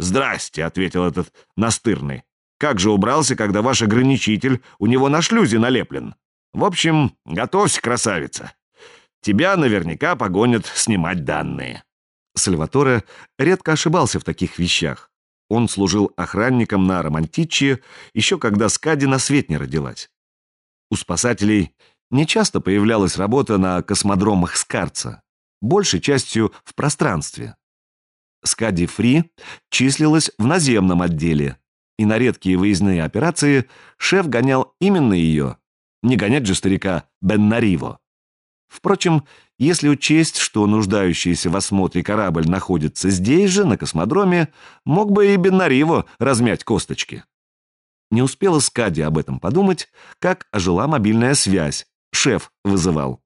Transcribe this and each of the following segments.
«Здрасте», — ответил этот настырный. «Как же убрался, когда ваш ограничитель у него на шлюзе налеплен? В общем, готовься, красавица. Тебя наверняка погонят снимать данные». Сальваторе редко ошибался в таких вещах. Он служил охранником на Романтиче еще когда Скади на свет не родилась. У спасателей нечасто появлялась работа на космодромах Скарца, большей частью в пространстве. Скади Фри числилась в наземном отделе, и на редкие выездные операции шеф гонял именно ее, не гонять же старика Беннариво. Впрочем, если учесть, что нуждающийся в осмотре корабль находится здесь же, на космодроме, мог бы и Беннариво размять косточки. Не успела Скади об этом подумать, как ожила мобильная связь. Шеф вызывал.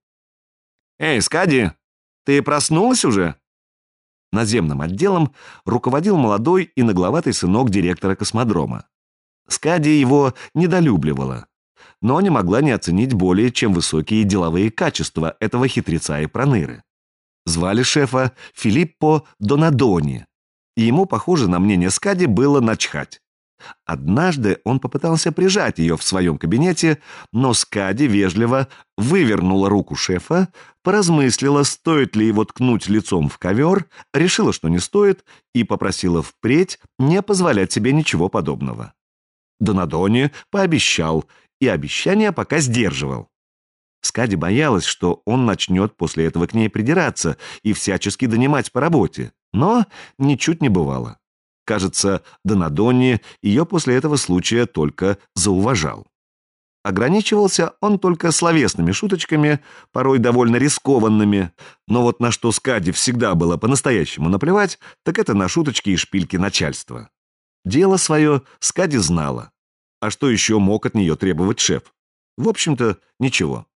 «Эй, Скади, ты проснулась уже?» Наземным отделом руководил молодой и нагловатый сынок директора космодрома. Скади его недолюбливала, но не могла не оценить более чем высокие деловые качества этого хитреца и проныры. Звали шефа Филиппо Донадони, и ему, похоже, на мнение Скади было начхать. Однажды он попытался прижать ее в своем кабинете, но Скади вежливо вывернула руку шефа, поразмыслила, стоит ли его ткнуть лицом в ковер, решила, что не стоит, и попросила впредь не позволять себе ничего подобного. Донадони пообещал, и обещание пока сдерживал. Скади боялась, что он начнет после этого к ней придираться и всячески донимать по работе, но ничуть не бывало. Кажется, Донадони ее после этого случая только зауважал. Ограничивался он только словесными шуточками, порой довольно рискованными, но вот на что Скади всегда было по-настоящему наплевать, так это на шуточки и шпильки начальства. Дело свое Скади знала. А что еще мог от нее требовать шеф? В общем-то, ничего.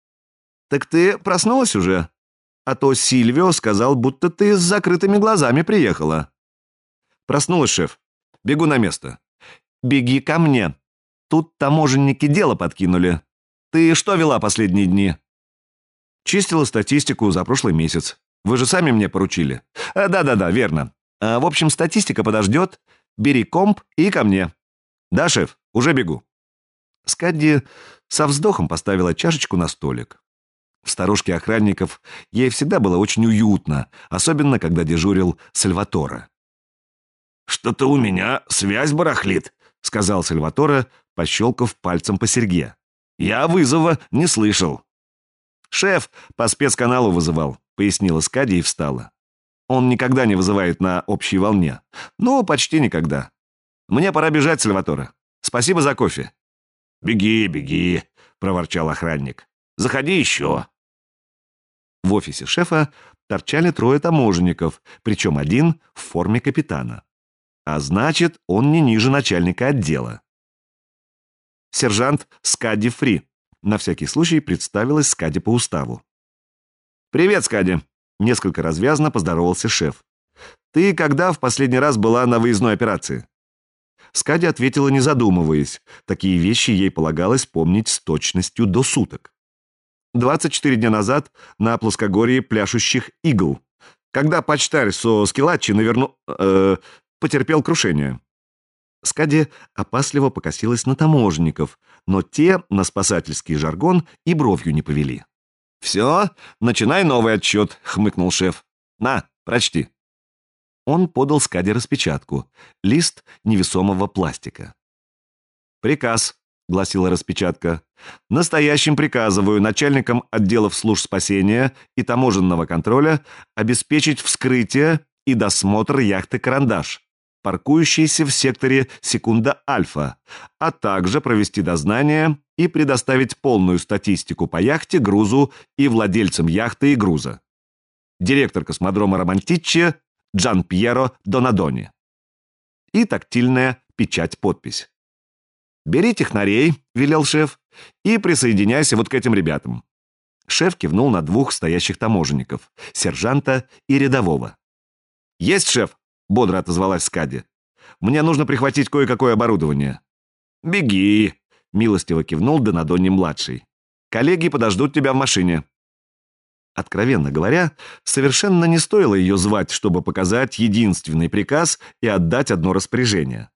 «Так ты проснулась уже? А то Сильвио сказал, будто ты с закрытыми глазами приехала». «Проснулась, шеф. Бегу на место». «Беги ко мне. Тут таможенники дело подкинули. Ты что вела последние дни?» «Чистила статистику за прошлый месяц. Вы же сами мне поручили». «Да-да-да, верно. В общем, статистика подождет. Бери комп и ко мне». «Да, шеф, уже бегу». Скадди со вздохом поставила чашечку на столик. В сторожке охранников ей всегда было очень уютно, особенно когда дежурил Сальваторе. «Что-то у меня связь барахлит», — сказал Сальваторе, пощелкав пальцем по серьге. «Я вызова не слышал». «Шеф по спецканалу вызывал», — пояснила Скади и встала. «Он никогда не вызывает на общей волне. Ну, почти никогда. Мне пора бежать, Сальваторе. Спасибо за кофе». «Беги, беги», — проворчал охранник. «Заходи еще». В офисе шефа торчали 3 таможенников, причем один в форме капитана. А значит, он не ниже начальника отдела. Сержант Скади Фри. На всякий случай представилась Скади по уставу. «Привет, Скади», — несколько развязно поздоровался шеф. «Ты когда в последний раз была на выездной операции?» Скади ответила, не задумываясь. Такие вещи ей полагалось помнить с точностью до суток. 24 дня назад на плоскогорье пляшущих игл, когда почтарь со Скилаччи потерпел крушение. Скади опасливо покосилась на таможенников, но те на спасательский жаргон и бровью не повели. «Все, начинай новый отчет», — хмыкнул шеф. «На, прочти». Он подал Скади распечатку, лист невесомого пластика. «Приказ», — гласила распечатка. «Настоящим приказываю начальникам отделов служб спасения и таможенного контроля обеспечить вскрытие и досмотр яхты «Карандаш», паркующейся в секторе Секунда Альфа, а также провести дознание и предоставить полную статистику по яхте, грузу и владельцам яхты и груза. Директор космодрома Романтиче Джан Пьеро Донадони». И тактильная печать-подпись. «Бери технарей», — велел шеф, — «и присоединяйся вот к этим ребятам». Шеф кивнул на 2 стоящих таможенников, сержанта и рядового. «Есть, шеф», — бодро отозвалась Скади. «Мне нужно прихватить кое-какое оборудование». «Беги», — милостиво кивнул Донадони-младший. «Коллеги подождут тебя в машине». Откровенно говоря, совершенно не стоило ее звать, чтобы показать единственный приказ и отдать одно распоряжение.